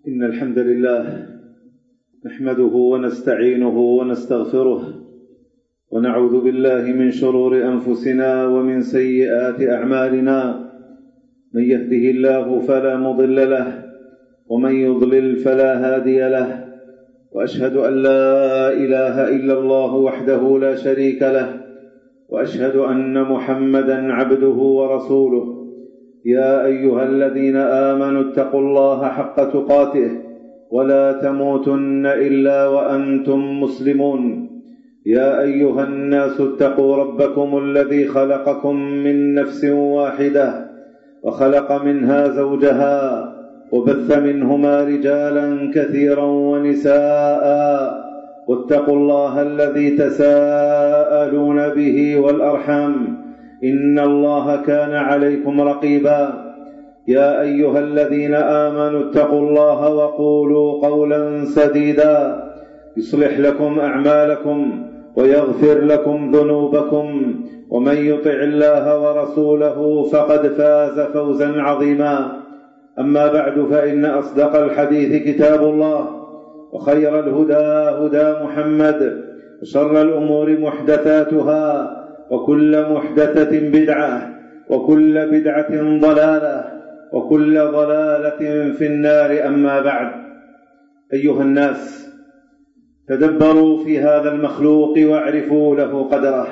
إن الحمد لله نحمده ونستعينه ونستغفره ونعوذ بالله من شرور أنفسنا ومن سيئات أعمالنا. من يهده الله فلا مضل له ومن يضلل فلا هادي له، وأشهد أن لا إله إلا الله وحده لا شريك له، وأشهد أن محمدًا عبده ورسوله. يا أيها الذين آمنوا اتقوا الله حق تقاته ولا تموتن إلا وأنتم مسلمون. يا أيها الناس اتقوا ربكم الذي خلقكم من نفس واحدة وخلق منها زوجها وبث منهما رجالا كثيرا ونساء، واتقوا الله الذي تساءلون به والأرحام إن الله كان عليكم رقيبا. يا أيها الذين آمنوا اتقوا الله وقولوا قولا سديدا يصلح لكم أعمالكم ويغفر لكم ذنوبكم، ومن يطع الله ورسوله فقد فاز فوزا عظيما. أما بعد، فإن أصدق الحديث كتاب الله، وخير الهدى هدى محمد، وشر الأمور محدثاتها، وكل محدثة بدعة، وكل بدعة ضلالة، وكل ضلالة في النار. أما بعد، أيها الناس، تدبروا في هذا المخلوق واعرفوا له قدره،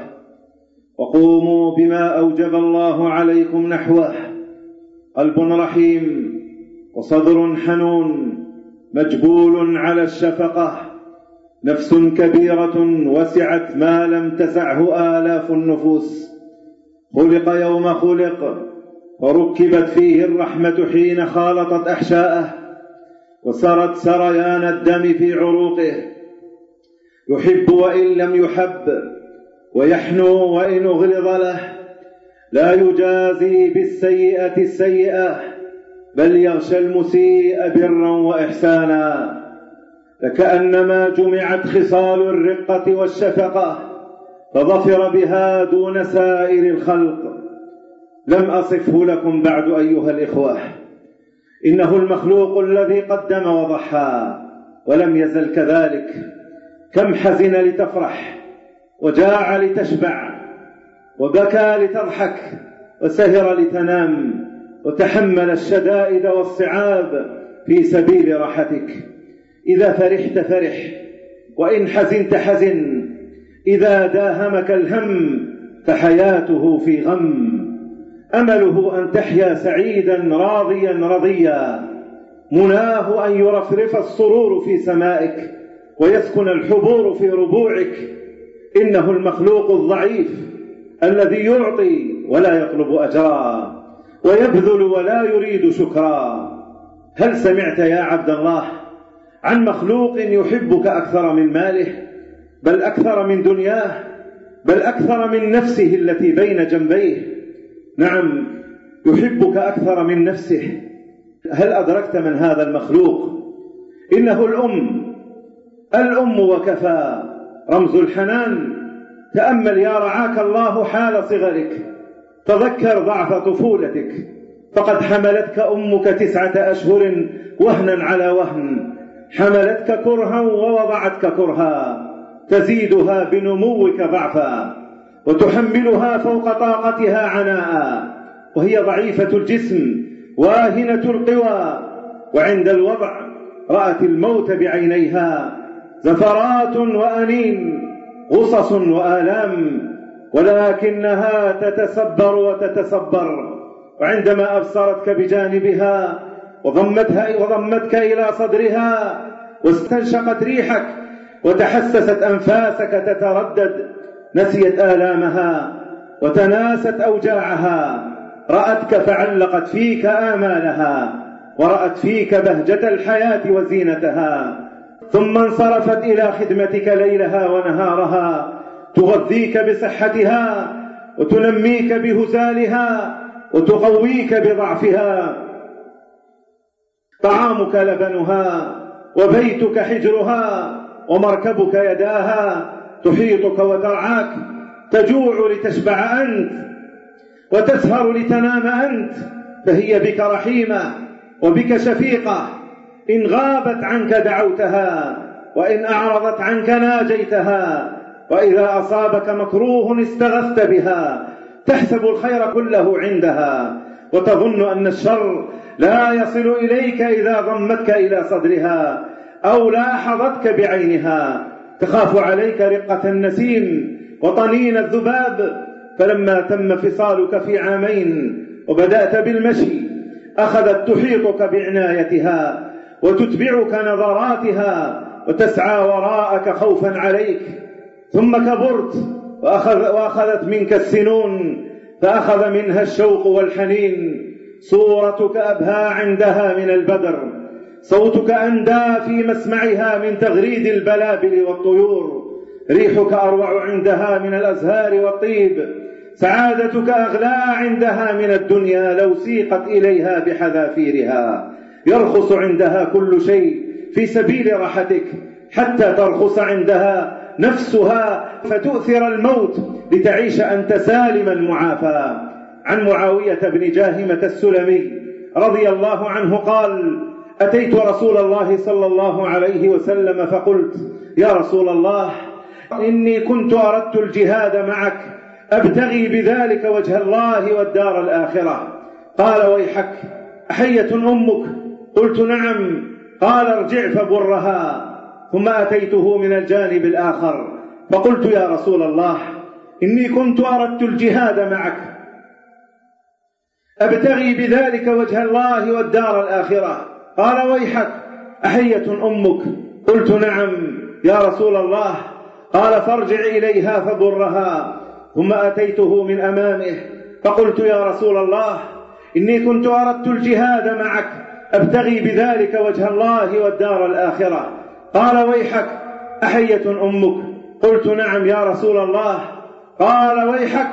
وقوموا بما أوجب الله عليكم نحوه. قلب رحيم وصدر حنون مجبول على الشفقة، نفس كبيرة وسعت ما لم تسعه آلاف النفوس. خلق يوم خلق وركبت فيه الرحمة حين خالطت أحشاءه، وسرت سريان الدم في عروقه. يحب وإن لم يحب، ويحنو وإن أغلظ له. لا يجازي بالسيئة السيئة، بل يغشى المسيء برا وإحسانا. لكأنما جمعت خصال الرقة والشفقة فظفر بها دون سائر الخلق. لم أصفه لكم بعد أيها الإخوة. إنه المخلوق الذي قدم وضحى ولم يزل كذلك. كم حزن لتفرح، وجاع لتشبع، وبكى لتضحك، وسهر لتنام، وتحمل الشدائد والصعاب في سبيل راحتك. إذا فرحت فرح، وإن حزنت حزن. إذا داهمك الهم فحياته في غم. أمله أن تحيا سعيدا راضيا رضيا، مناه أن يرفرف السرور في سمائك ويسكن الحبور في ربوعك. إنه المخلوق الضعيف الذي يعطي ولا يطلب أجرا، ويبذل ولا يريد شكرا. هل سمعت يا عبد الله عن مخلوق يحبك أكثر من ماله، بل أكثر من دنياه، بل أكثر من نفسه التي بين جنبيه؟ نعم، يحبك أكثر من نفسه. هل أدركت من هذا المخلوق؟ إنه الأم وكفى، رمز الحنان. تأمل يا رعاك الله حال صغرك، تذكر ضعف طفولتك، فقد حملتك أمك 9 أشهر وهنا على وهن، حملتك كرها ووضعتك كرها، تزيدها بنموك ضعفا، وتحملها فوق طاقتها عناء، وهي ضعيفة الجسم واهنة القوى. وعند الوضع رأت الموت بعينيها، زفرات وأنين، غصص وآلام، ولكنها تتسبر وتتسبر. وعندما أبصرتك بجانبها وضمتك إلى صدرها، واستنشقت ريحك وتحسست أنفاسك تتردد، نسيت آلامها وتناست أوجاعها. رأتك فعلقت فيك آمالها، ورأت فيك بهجة الحياة وزينتها، ثم انصرفت إلى خدمتك ليلها ونهارها، تغذيك بصحتها، وتنميك بهزالها، وتقويك بضعفها. طعامك لبنها، وبيتك حجرها، ومركبك يداها، تحيطك وترعاك. تجوع لتشبع أنت، وتسهر لتنام أنت، فهي بك رحيمة وبك شفيقة. إن غابت عنك دعوتها، وإن أعرضت عنك ناجيتها، وإذا أصابك مكروه استغثت بها، تحسب الخير كله عندها، وتظن أن الشر لا يصل إليك إذا ضمتك إلى صدرها أو لاحظتك بعينها، تخاف عليك رقة النسيم وطنين الذباب. فلما تم فصالك في 2 عام وبدأت بالمشي، أخذت تحيطك بعنايتها وتتبعك نظراتها وتسعى وراءك خوفا عليك. ثم كبرت وأخذت منك السنون، فأخذ منها الشوق والحنين. صورتك أبهى عندها من البدر، صوتك أندى في مسمعها من تغريد البلابل والطيور، ريحك أروع عندها من الأزهار والطيب، سعادتك أغلى عندها من الدنيا لو سيقت إليها بحذافيرها. يرخص عندها كل شيء في سبيل راحتك، حتى ترخص عندها نفسها فتؤثر الموت لتعيش أنت سالما معافى. عن معاوية بن جاهمة السلمي رضي الله عنه قال: أتيت رسول الله صلى الله عليه وسلم فقلت: يا رسول الله، إني كنت أردت الجهاد معك أبتغي بذلك وجه الله والدار الآخرة. قال: ويحك، أحية أمك؟ قلت: نعم. قال: ارجع فبرها. ثم أتيته من الجانب الآخر فقلت: يا رسول الله، إني كنت أردت الجهاد معك أبتغي بذلك وجه الله والدار الآخرة. قال: ويحك، أحية أمك؟ قلت: نعم يا رسول الله. قال: فارجع إليها فبرها. ثم أتيته من أمامه فقلت: يا رسول الله، إني كنت أردت الجهاد معك أبتغي بذلك وجه الله والدار الآخرة. قال: ويحك، أحية أمك؟ قلت: نعم يا رسول الله. قال: ويحك،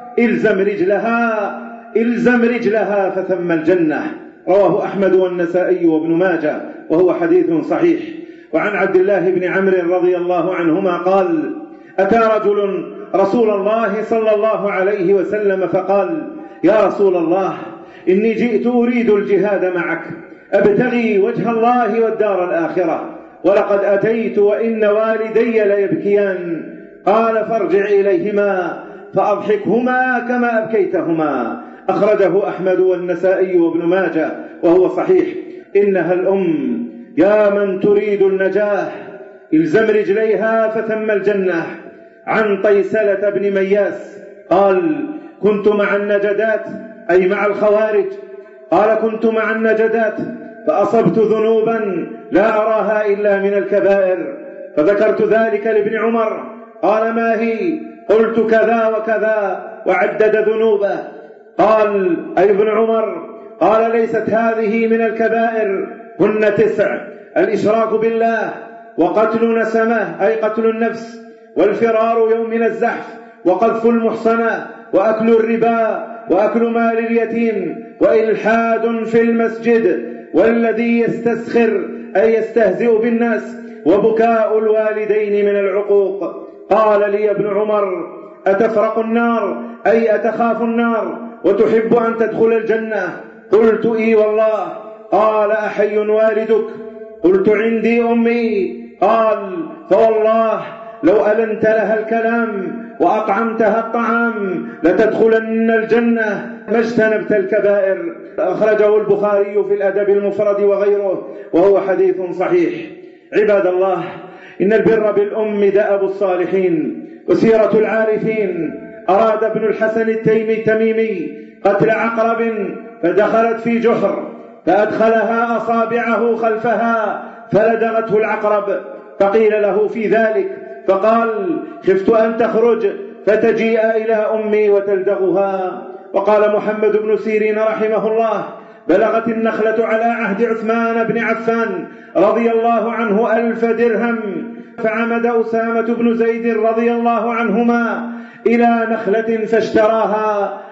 إلزم رجلها فثم الجنة. رواه أحمد والنسائي وابن ماجه وهو حديث صحيح. وعن عبد الله بن عمرو رضي الله عنهما قال: أتى رجل رسول الله صلى الله عليه وسلم فقال: يا رسول الله، إني جئت أريد الجهاد معك أبتغي وجه الله والدار الآخرة، ولقد أتيت وإن والدي ليبكيان. قال: فارجع إليهما فأضحكهما كما أبكيتهما. أخرجه أحمد والنسائي وابن ماجه وهو صحيح. إنها الأم يا من تريد النجاة، إلزم رجليها فثم الجنة. عن طيسلة بن مياس قال: كنت مع النجدات، أي مع الخوارج. قال: كنت مع النجدات فأصبت ذنوبا لا أراها إلا من الكبائر، فذكرت ذلك لابن عمر. قال: ما هي؟ قلت: كذا وكذا، وعدد ذنوبه. قال: أي ابن عمر؟ قال: ليست هذه من الكبائر، هن 9: الإشراك بالله، وقتل نسمة أي قتل النفس، والفرار يوم من الزحف، وقذف المحصنة، وأكل الربا، وأكل مال اليتيم، وإلحاد في المسجد، والذي يستسخر أي يستهزئ بالناس، وبكاء الوالدين من العقوق. قال لي ابن عمر: أتفرق النار أي أتخاف النار وتحب أن تدخل الجنة؟ قلت: إي والله. قال: أحي والدك؟ قلت: عندي أمي. قال: فوالله لو ألنت لها الكلام وأطعمتها الطعام لتدخلن الجنة ما اجتنبت الكبائر. أخرجه البخاري في الأدب المفرد وغيره وهو حديث صحيح. عباد الله، إن البر بالأم دأب الصالحين وسيرة العارفين. أراد ابن الحسن التميمي قتل عقرب فدخلت في جحر، فأدخلها أصابعه خلفها فلدغته العقرب، فقيل له في ذلك فقال: خفت أن تخرج فتجيء إلى أمي وتلدغها. وقال محمد بن سيرين رحمه الله: بلغت النخلة على عهد عثمان بن عفان رضي الله عنه 1000 درهم، فعمد أسامة بن زيد رضي الله عنهما إلى نخلة فاشتراها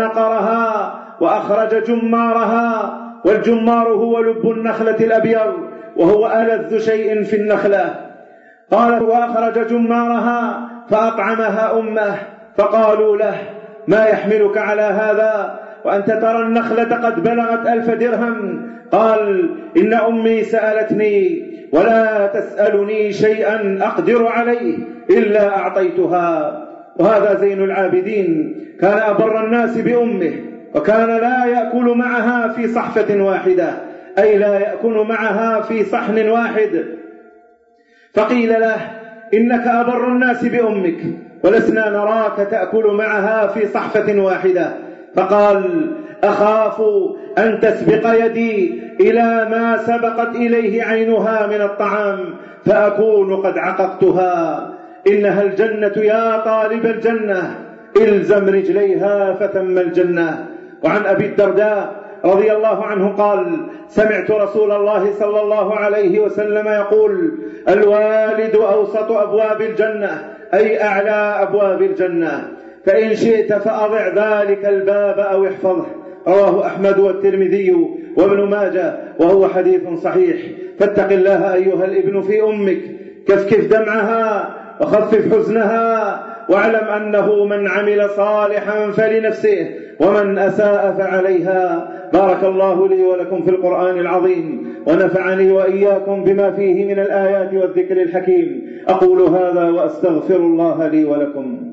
فنقرها وأخرج جمارها، والجمار هو لب النخلة الأبيض وهو ألذ شيء في النخلة. قال: وأخرج جمارها فأطعمها أمه، فقالوا له: ما يحملك على هذا؟ وأنت ترى النخلة قد بلغت 1000 درهم؟ قال: إن أمي سألتني ولا تسألني شيئا أقدر عليه إلا أعطيتها. وهذا زين العابدين، كان أبر الناس بأمه، وكان لا يأكل معها في صحفة واحدة، أي لا يأكل معها في صحن واحد. فقيل له: إنك أبر الناس بأمك ولسنا نراك تأكل معها في صحفة واحدة. فقال: أخاف أن تسبق يدي إلى ما سبقت إليه عينها من الطعام فأكون قد عققتها. إنها الجنة يا طالب الجنة، إلزم رجليها فثم الجنة. وعن أبي الدرداء رضي الله عنه قال: سمعت رسول الله صلى الله عليه وسلم يقول: الوالد أوسط أبواب الجنة، أي أعلى أبواب الجنة، فإن شئت فأضع ذلك الباب أو احفظه. رواه أحمد والترمذي وابن ماجه وهو حديث صحيح. فاتق الله أيها الابن في أمك، كفكف دمعها وخفف حزنها، واعلم أنه من عمل صالحا فلنفسه ومن أساء فعليها. بارك الله لي ولكم في القرآن العظيم، ونفعني وإياكم بما فيه من الآيات والذكر الحكيم. أقول هذا وأستغفر الله لي ولكم.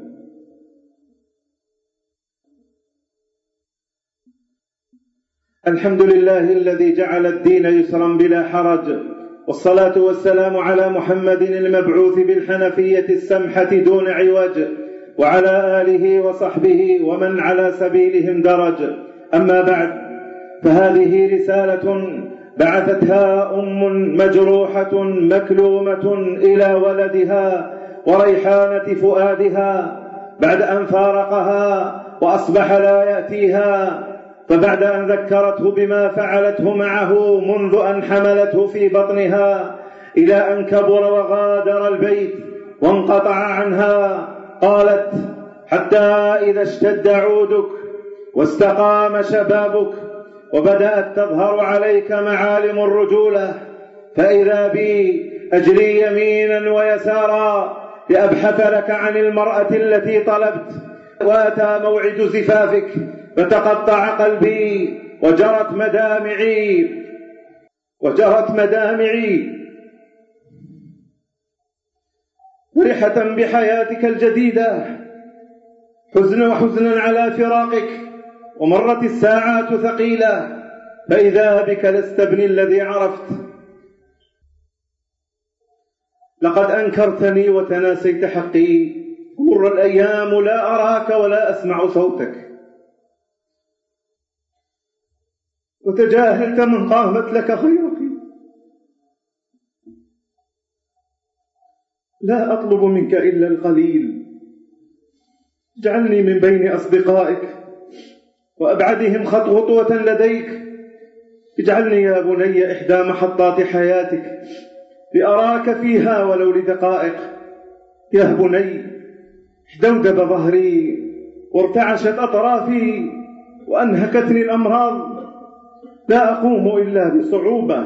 الحمد لله الذي جعل الدين يسرا بلا حرج، والصلاة والسلام على محمد المبعوث بالحنفية السمحة دون عوج، وعلى آله وصحبه ومن على سبيلهم درج. أما بعد، فهذه رسالة بعثتها مجروحة مكلومة إلى ولدها وريحانة فؤادها بعد أن فارقها وأصبح لا يأتيها، فبعد أن ذكرته بما فعلته معه منذ أن حملته في بطنها إلى أن كبر وغادر البيت وانقطع عنها، قالت: حتى إذا اشتد عودك واستقام شبابك وبدأت تظهر عليك معالم الرجولة، فإذا بي أجري يمينا ويسارا لأبحث لك عن المرأة التي طلبت، وأتى موعد زفافك فتقطع قلبي وجرت مدامعي فرحة بحياتك الجديدة، حزنا على فراقك. ومرت الساعات ثقيلة، فإذا بك لست ابني الذي عرفت. لقد أنكرتني وتناسيت حقي، مر الأيام لا أراك ولا أسمع صوتك، وتجاهلت من قامت لك خيرتي. لا أطلب منك إلا القليل، اجعلني من بين أصدقائك وأبعدهم خطوة لديك. اجعلني يا بني إحدى محطات حياتك لأراك فيها ولو لدقائق. يا بني، احدودب ظهري وارتعشت أطرافي وأنهكتني الأمراض، لا أقوم إلا بصعوبة،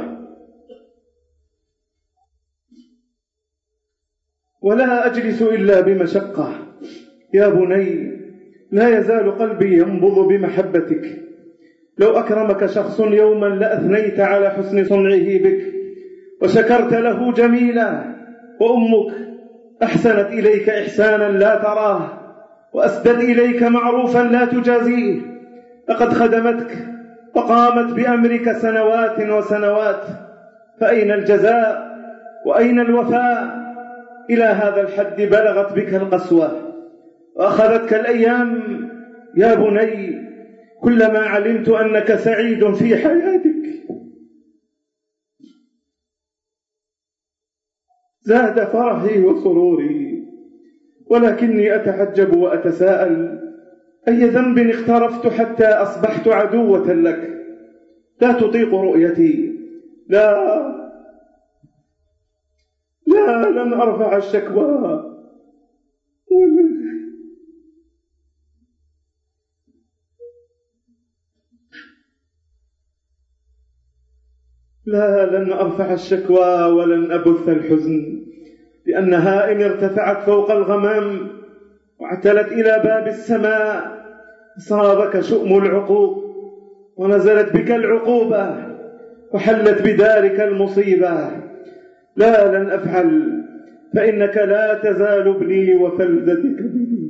ولا أجلس إلا بمشقة. يا بني، لا يزال قلبي ينبض بمحبتك. لو أكرمك شخص يوما لأثنيت على حسن صنعه بك وشكرت له جميلا، وأمك أحسنت إليك إحسانا لا تراه، وأسدت إليك معروفا لا تجازيه. لقد خدمتك وقامت بأمرك سنوات وسنوات، فأين الجزاء وأين الوفاء؟ إلى هذا الحد بلغت بك القسوة وأخذتك الأيام. يا بني، كلما علمت أنك سعيد في حياتك زاد فرحي وسروري، ولكني أتعجب وأتساءل: أي ذنب اقترفت حتى أصبحت عدوة لك؟ لا تطيق رؤيتي، لا لن أرفع الشكوى لن أرفع الشكوى ولن أبث الحزن، لأنها إن ارتفعت فوق الغمام واعتلت إلى باب السماء أصابك شؤم العقوق ونزلت بك العقوبة وحلت بدارك المصيبة. لا، لن أفعل، فإنك لا تزال ابني وفلذتك بني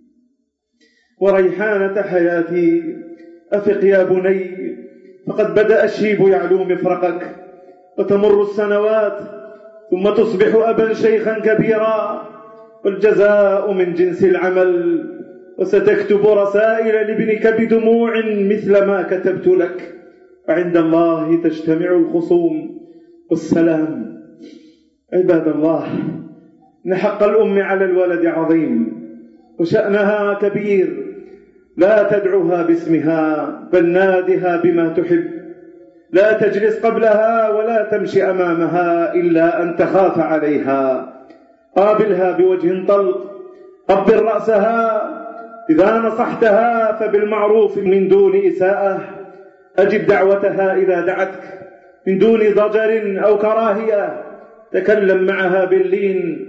وريحانة حياتي. أفق يا بني، فقد بدأ الشيب يعلو مفرقك، وتمر السنوات ثم تصبح أبا شيخا كبيرا، والجزاء من جنس العمل. وستكتب رسائل لابنك بدموع مثل ما كتبت لك، وعند الله تجتمع الخصوم والسلام. عباد الله، إن حق الأم على الولد عظيم وشأنها كبير. لا تدعوها باسمها، بل نادها بما تحب. لا تجلس قبلها ولا تمشي أمامها إلا أن تخاف عليها. قابلها بوجه طلق، قبل رأسها. إذا نصحتها فبالمعروف من دون إساءة. أجب دعوتها إذا دعتك من دون ضجر أو كراهية. تكلم معها باللين.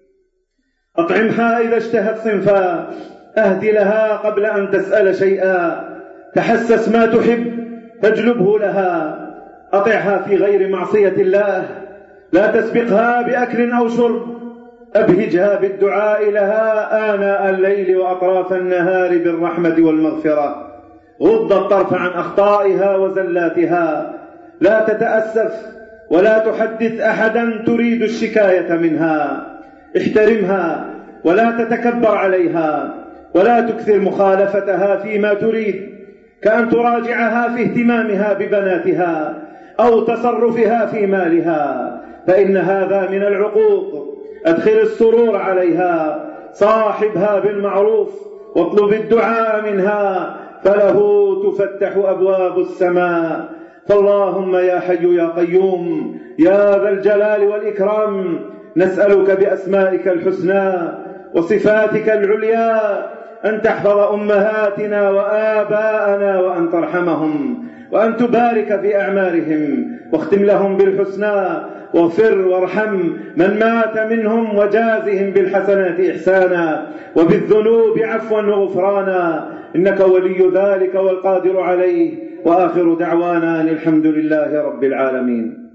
أطعمها إذا اشتهت صنفا. أهد لها قبل أن تسأل شيئا. تحسس ما تحب فاجلبه لها. أطعها في غير معصية الله. لا تسبقها بأكل أو شرب. أبهجها بالدعاء لها آناء الليل وأطراف النهار بالرحمة والمغفرة. غض الطرف عن أخطائها وزلاتها. لا تتأسف ولا تحدث أحدا تريد الشكاية منها. احترمها ولا تتكبر عليها، ولا تكثر مخالفتها فيما تريد، كأن تراجعها في اهتمامها ببناتها أو تصرفها في مالها، فإن هذا من العقوق. أدخل السرور عليها. صاحبها بالمعروف واطلب الدعاء منها، فله تفتح أبواب السماء. فاللهم يا حي يا قيوم يا ذا الجلال والإكرام، نسألك بأسمائك الحسنى وصفاتك العليا أن تحفظ أمهاتنا وآباءنا، وأن ترحمهم، وأن تبارك في أعمارهم، واختم لهم بالحسنى، واغفر وارحم من مات منهم، وجازهم بالحسنات إحسانا، وبالذنوب عفوا وغفرانا، إنك ولي ذلك والقادر عليه. وآخر دعوانا الحمد لله رب العالمين.